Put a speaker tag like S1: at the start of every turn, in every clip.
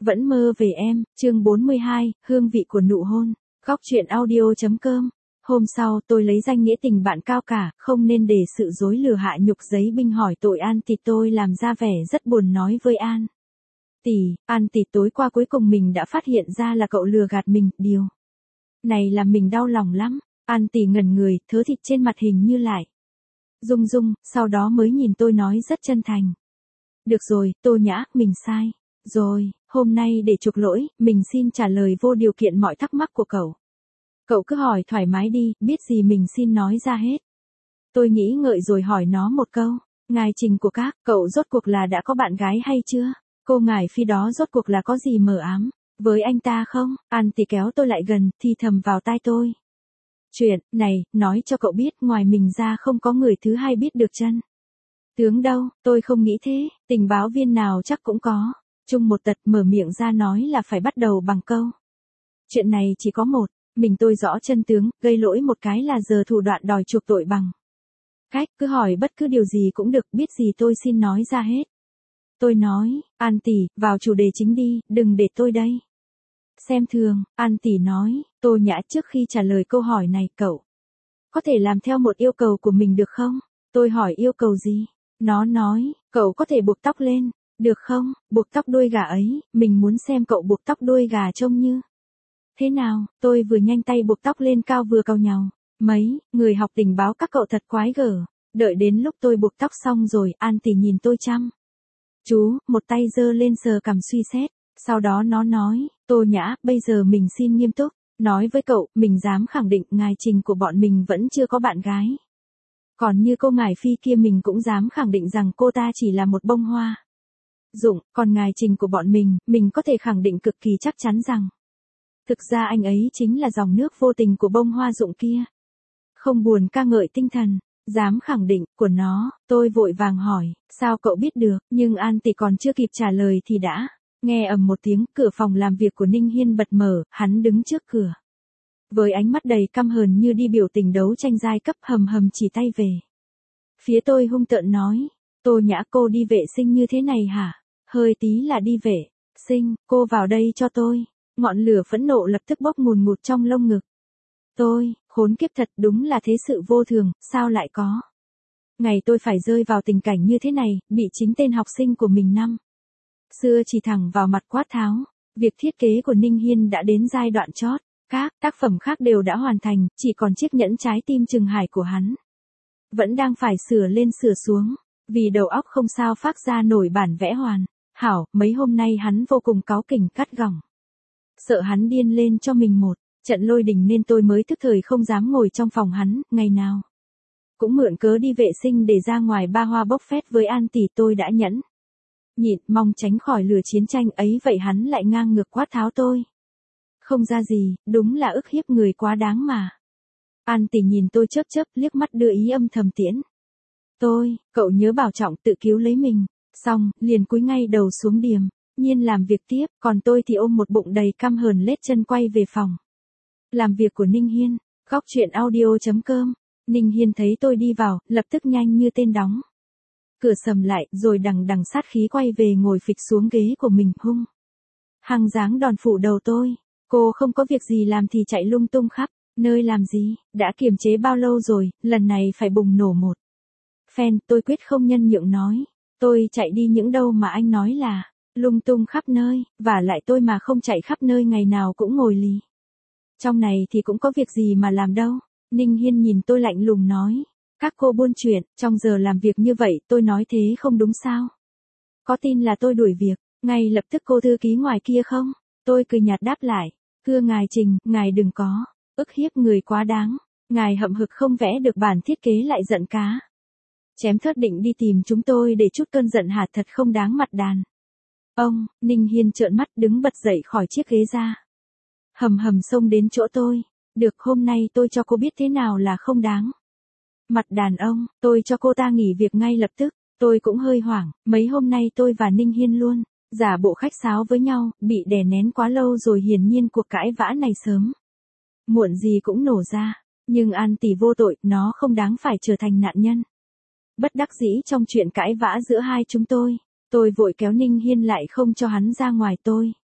S1: Vẫn mơ về em, chương 42, hương vị của nụ hôn. Góc truyện audio.com. Hôm sau tôi lấy danh nghĩa tình bạn cao cả, không nên để sự dối lừa hạ nhục giấy binh hỏi tội An Tịt. Tôi làm ra vẻ rất buồn nói với An Tịt tối qua cuối cùng mình đã phát hiện ra là cậu lừa gạt mình, điều này làm mình đau lòng lắm. An Tịt ngẩn người, thớ thịt trên mặt hình như lại rung rung, sau đó mới nhìn tôi nói rất chân thành. Được rồi, Tô Nhã, mình sai rồi, hôm nay để chuộc lỗi, mình xin trả lời vô điều kiện mọi thắc mắc của cậu. Cậu cứ hỏi thoải mái đi, biết gì mình xin nói ra hết. Tôi nghĩ ngợi rồi hỏi nó một câu. Ngài Trình của các, cậu rốt cuộc là đã có bạn gái hay chưa? Cô ngài Phi đó rốt cuộc là có gì mờ ám với anh ta không? An Tì kéo tôi lại gần, thì thầm vào tai tôi. Chuyện này, nói cho cậu biết, ngoài mình ra không có người thứ hai biết được chân tướng đâu. Tôi không nghĩ thế, tình báo viên nào chắc cũng có chung một tật, mở miệng ra nói là phải bắt đầu bằng câu. Chuyện này chỉ có một, mình tôi rõ chân tướng, gây lỗi một cái là giờ thủ đoạn đòi chuộc tội bằng cách cứ hỏi bất cứ điều gì cũng được, biết gì tôi xin nói ra hết. Tôi nói, An Tỉ, vào chủ đề chính đi, đừng để tôi đây xem thường. An Tỉ nói, Tô Nhã, trước khi trả lời câu hỏi này, cậu có thể làm theo một yêu cầu của mình được không? Tôi hỏi yêu cầu gì? Nó nói, cậu có thể buộc tóc lên, được không? Buộc tóc đuôi gà ấy, mình muốn xem cậu buộc tóc đuôi gà trông như thế nào. Tôi vừa nhanh tay buộc tóc lên cao vừa cau nhàu. Mấy người học tình báo các cậu thật quái gở. Đợi đến lúc tôi buộc tóc xong rồi, An Tỉ nhìn tôi chăm chú, một tay giơ lên sờ cằm suy xét. Sau đó nó nói, Tô Nhã, bây giờ mình xin nghiêm túc nói với cậu, mình dám khẳng định ngài Trình của bọn mình vẫn chưa có bạn gái. Còn như cô ngài Phi kia, mình cũng dám khẳng định rằng cô ta chỉ là một bông hoa dụng. Còn ngài Trình của bọn mình có thể khẳng định cực kỳ chắc chắn rằng thực ra anh ấy chính là dòng nước vô tình của bông hoa dụng kia. Không buồn ca ngợi tinh thần dám khẳng định của nó. Tôi vội vàng hỏi, sao cậu biết được? Nhưng An Tỉ còn chưa kịp trả lời thì đã nghe ầm một tiếng, cửa phòng làm việc của Ninh Hiên bật mở, hắn đứng trước cửa với ánh mắt đầy căm hờn như đi biểu tình đấu tranh giai cấp, hầm hầm chỉ tay về phía tôi hung tợn nói, Tô Nhã, cô đi vệ sinh như thế này hả? Hơi tí là đi vệ sinh, cô vào đây cho tôi. Ngọn lửa phẫn nộ lập tức bốc ngùn ngụt trong lông ngực tôi. Khốn kiếp thật, đúng là thế sự vô thường, sao lại có ngày tôi phải rơi vào tình cảnh như thế này, bị chính tên học sinh của mình năm xưa chỉ thẳng vào mặt quát tháo. Việc thiết kế của Ninh Hiên đã đến giai đoạn chót, các tác phẩm khác đều đã hoàn thành, chỉ còn chiếc nhẫn trái tim Trừng Hải của hắn vẫn đang phải sửa lên sửa xuống, vì đầu óc không sao phác ra nổi bản vẽ hoàn hảo. Mấy hôm nay hắn vô cùng cáu kỉnh cắt gỏng, sợ hắn điên lên cho mình một trận lôi đình, nên tôi mới thức thời không dám ngồi trong phòng hắn, ngày nào cũng mượn cớ đi vệ sinh để ra ngoài ba hoa bốc phét với An Tỉ. Tôi đã nhẫn nhịn, mong tránh khỏi lửa chiến tranh ấy, vậy hắn lại ngang ngược quát tháo tôi không ra gì, đúng là ức hiếp người quá đáng mà. An Tỉ nhìn tôi chớp chớp, liếc mắt đưa ý âm thầm tiễn tôi, cậu nhớ bảo trọng, tự cứu lấy mình. Xong, liền cúi ngay đầu xuống điềm nhiên làm việc tiếp, còn tôi thì ôm một bụng đầy căm hờn lết chân quay về phòng làm việc của Ninh Hiên. Góc truyện audio.com. Ninh Hiên thấy tôi đi vào, lập tức nhanh như tên đóng cửa sầm lại, rồi đằng đằng sát khí quay về ngồi phịch xuống ghế của mình, hung hăng giáng đòn phủ đầu tôi. Cô không có việc gì làm thì chạy lung tung khắp nơi làm gì? Đã kiềm chế bao lâu rồi, lần này phải bùng nổ một phen. Tôi quyết không nhân nhượng nói, tôi chạy đi những đâu mà anh nói là lung tung khắp nơi, và lại tôi mà không chạy khắp nơi ngày nào cũng ngồi lì trong này thì cũng có việc gì mà làm đâu. Ninh Hiên nhìn tôi lạnh lùng nói, các cô buôn chuyện trong giờ làm việc như vậy, tôi nói thế không đúng sao? Có tin là tôi đuổi việc ngay lập tức cô thư ký ngoài kia không? Tôi cười nhạt đáp lại, thưa ngài Trình, ngài đừng có ức hiếp người quá đáng. Ngài hậm hực không vẽ được bản thiết kế lại giận cá chém thớt định đi tìm chúng tôi để chút cơn giận hả? Thật không đáng mặt đàn ông. Ninh Hiên trợn mắt đứng bật dậy khỏi chiếc ghế ra, hầm hầm xông đến chỗ tôi. Được, hôm nay tôi cho cô biết thế nào là không đáng mặt đàn ông, tôi cho cô ta nghỉ việc ngay lập tức. Tôi cũng hơi hoảng, mấy hôm nay tôi và Ninh Hiên luôn giả bộ khách sáo với nhau, bị đè nén quá lâu rồi, hiển nhiên cuộc cãi vã này sớm muộn gì cũng nổ ra. Nhưng An Tỉ vô tội, nó không đáng phải trở thành nạn nhân bất đắc dĩ trong chuyện cãi vã giữa hai chúng tôi. Tôi vội kéo Ninh Hiên lại không cho hắn ra ngoài. Tôi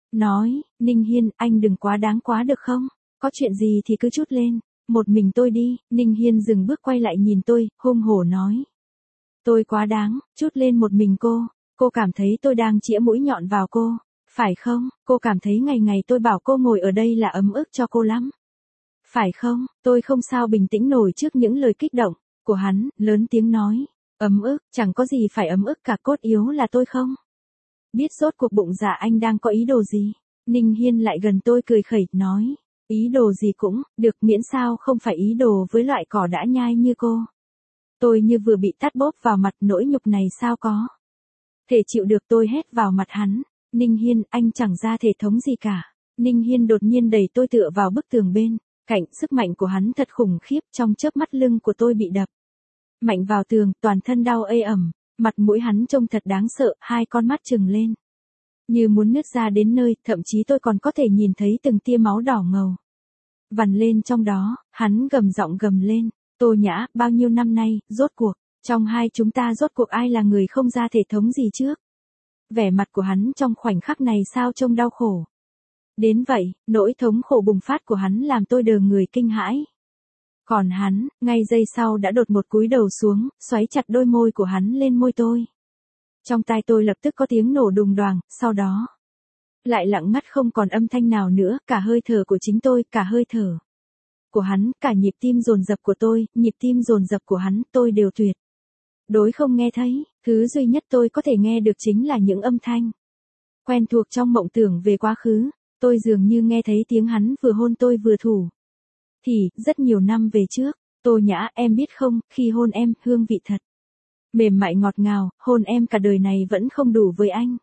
S1: Nói, Ninh Hiên, anh đừng quá đáng quá được không? Có chuyện gì thì cứ trút lên. Một mình tôi đi. Ninh Hiên dừng bước quay lại nhìn tôi, hung hổ nói. Tôi quá đáng, trút lên một mình cô. Cô cảm thấy tôi đang chĩa mũi nhọn vào cô. Phải không? Cô cảm thấy ngày ngày tôi bảo cô ngồi ở đây là ấm ức cho cô lắm. Phải không? Tôi không sao bình tĩnh nổi trước những lời kích động của hắn, lớn tiếng nói. Ấm ức, chẳng có gì phải ấm ức cả, cốt yếu là tôi không? Biết rốt cuộc bụng dạ anh đang có ý đồ gì? Ninh Hiên lại gần tôi cười khẩy, nói. Ý đồ gì cũng, được, miễn sao không phải ý đồ với loại cỏ đã nhai như cô. Tôi như vừa bị tát bóp vào mặt, nỗi nhục này sao có thể chịu được, tôi hét vào mặt hắn. Ninh Hiên, anh chẳng ra thể thống gì cả. Ninh Hiên đột nhiên đẩy tôi tựa vào bức tường bên cạnh, sức mạnh của hắn thật khủng khiếp, trong chớp mắt lưng của tôi bị đập mạnh vào tường, toàn thân đau ê ẩm, mặt mũi hắn trông thật đáng sợ, hai con mắt trừng lên như muốn nứt ra đến nơi, thậm chí tôi còn có thể nhìn thấy từng tia máu đỏ ngầu vằn lên trong đó. Hắn gầm giọng gầm lên, Tô Nhã, bao nhiêu năm nay, rốt cuộc, trong hai chúng ta rốt cuộc ai là người không ra thể thống gì trước? Vẻ mặt của hắn trong khoảnh khắc này sao trông đau khổ đến vậy, nỗi thống khổ bùng phát của hắn làm tôi đờ người kinh hãi. Còn hắn, ngay giây sau đã đột một cúi đầu xuống, xoáy chặt đôi môi của hắn lên môi tôi. Trong tai tôi lập tức có tiếng nổ đùng đoàng, sau đó lại lặng ngắt không còn âm thanh nào nữa, cả hơi thở của chính tôi, cả hơi thở của hắn, cả nhịp tim dồn dập của tôi, nhịp tim dồn dập của hắn, tôi đều tuyệt đối không nghe thấy. Thứ duy nhất tôi có thể nghe được chính là những âm thanh quen thuộc trong mộng tưởng về quá khứ. Tôi dường như nghe thấy tiếng hắn vừa hôn tôi vừa thủ thì, rất nhiều năm về trước. Tô Nhã, em biết không, khi hôn em, hương vị thật mềm mại ngọt ngào, hôn em cả đời này vẫn không đủ với anh.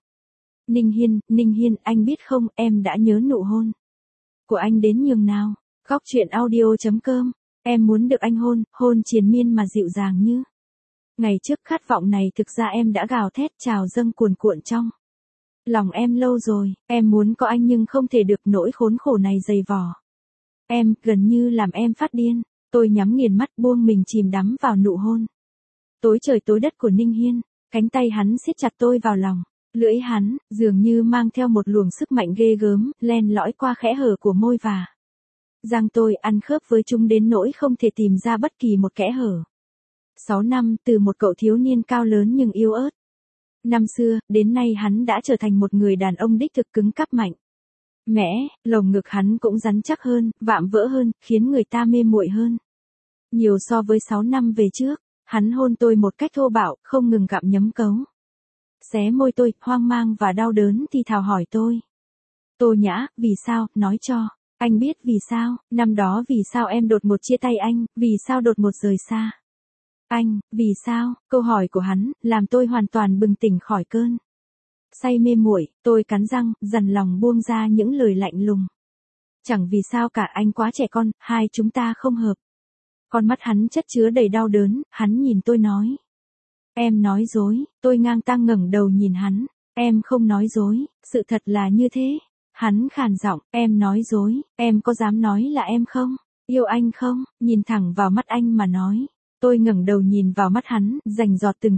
S1: Ninh Hiên, anh biết không, em đã nhớ nụ hôn của anh đến nhường nào. Góc truyện audio.com, em muốn được anh hôn, hôn triền miên mà dịu dàng như ngày trước. Khát vọng này thực ra em đã gào thét trào dâng cuồn cuộn trong lòng em lâu rồi. Em muốn có anh nhưng không thể được, nỗi khốn khổ này dày vò em, gần như làm em phát điên. Tôi nhắm nghiền mắt, buông mình chìm đắm vào nụ hôn tối trời tối đất của Ninh Hiên. Cánh tay hắn siết chặt tôi vào lòng. Lưỡi hắn, dường như mang theo một luồng sức mạnh ghê gớm, len lỏi qua khẽ hở của môi và răng tôi, ăn khớp với chúng đến nỗi không thể tìm ra bất kỳ một kẽ hở. 6 năm, từ một cậu thiếu niên cao lớn nhưng yếu ớt năm xưa, đến nay hắn đã trở thành một người đàn ông đích thực cứng cáp mạnh mẽ, lồng ngực hắn cũng rắn chắc hơn, vạm vỡ hơn, khiến người ta mê muội hơn nhiều so với 6 năm về trước. Hắn hôn tôi một cách thô bạo, không ngừng gặm nhấm cấu xé môi tôi, hoang mang và đau đớn thì thào hỏi tôi. Tô Nhã, vì sao, nói cho anh biết vì sao, năm đó vì sao em đột ngột chia tay anh, vì sao đột ngột rời xa anh, vì sao? Câu hỏi của hắn làm tôi hoàn toàn bừng tỉnh khỏi cơn say mê muội. Tôi cắn răng, dằn lòng buông ra những lời lạnh lùng. Chẳng vì sao cả, anh quá trẻ con, hai chúng ta không hợp. Con mắt hắn chất chứa đầy đau đớn, hắn nhìn tôi nói. Em nói dối. Tôi ngang tang ngẩng đầu nhìn hắn. Em không nói dối, sự thật là như thế. Hắn khàn giọng, em nói dối, em có dám nói là em không yêu anh không? Nhìn thẳng vào mắt anh mà nói. Tôi ngẩng đầu nhìn vào mắt hắn, rành giọt từng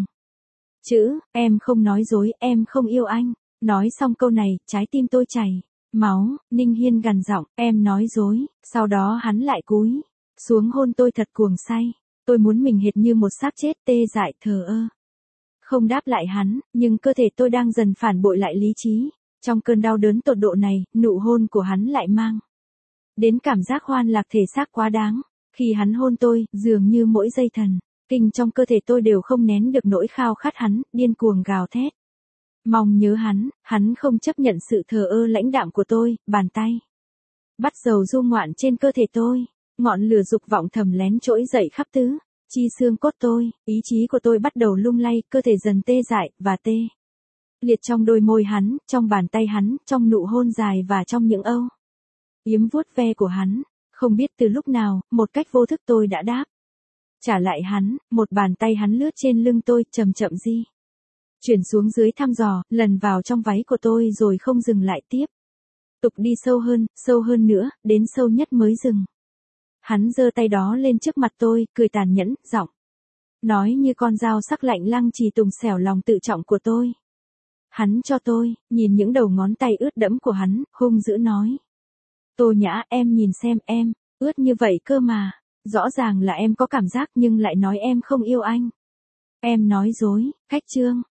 S1: chữ, em không nói dối, em không yêu anh. Nói xong câu này, trái tim tôi chảy máu. Ninh Hiên gằn giọng, em nói dối. Sau đó hắn lại cúi xuống hôn tôi thật cuồng say. Tôi muốn mình hệt như một xác chết, tê dại thờ ơ không đáp lại hắn, nhưng cơ thể tôi đang dần phản bội lại lý trí. Trong cơn đau đớn tột độ này, nụ hôn của hắn lại mang đến cảm giác hoan lạc thể xác quá đáng. Khi hắn hôn tôi, dường như mỗi giây thần kinh trong cơ thể tôi đều không nén được nỗi khao khát hắn, điên cuồng gào thét mong nhớ hắn không chấp nhận sự thờ ơ lãnh đạm của tôi, bàn tay bắt dầu du ngoạn trên cơ thể tôi, ngọn lửa dục vọng thầm lén trỗi dậy khắp tứ chi xương cốt tôi, ý chí của tôi bắt đầu lung lay, cơ thể dần tê dại và tê liệt trong đôi môi hắn, trong bàn tay hắn, trong nụ hôn dài và trong những âu yếm vuốt ve của hắn. Không biết từ lúc nào, một cách vô thức tôi đã đáp trả lại hắn. Một bàn tay hắn lướt trên lưng tôi, chậm chậm di chuyển xuống dưới thăm dò, lần vào trong váy của tôi rồi không dừng lại, tiếp tục đi sâu hơn nữa, đến sâu nhất mới dừng. Hắn giơ tay đó lên trước mặt tôi, cười tàn nhẫn, giọng nói như con dao sắc lạnh lăng chỉ tùng xẻo lòng tự trọng của tôi. Hắn cho tôi, nhìn những đầu ngón tay ướt đẫm của hắn, hung dữ nói. Tô Nhã, em nhìn xem em, ướt như vậy cơ mà. Rõ ràng là em có cảm giác nhưng lại nói em không yêu anh. Em nói dối, Khách Trương,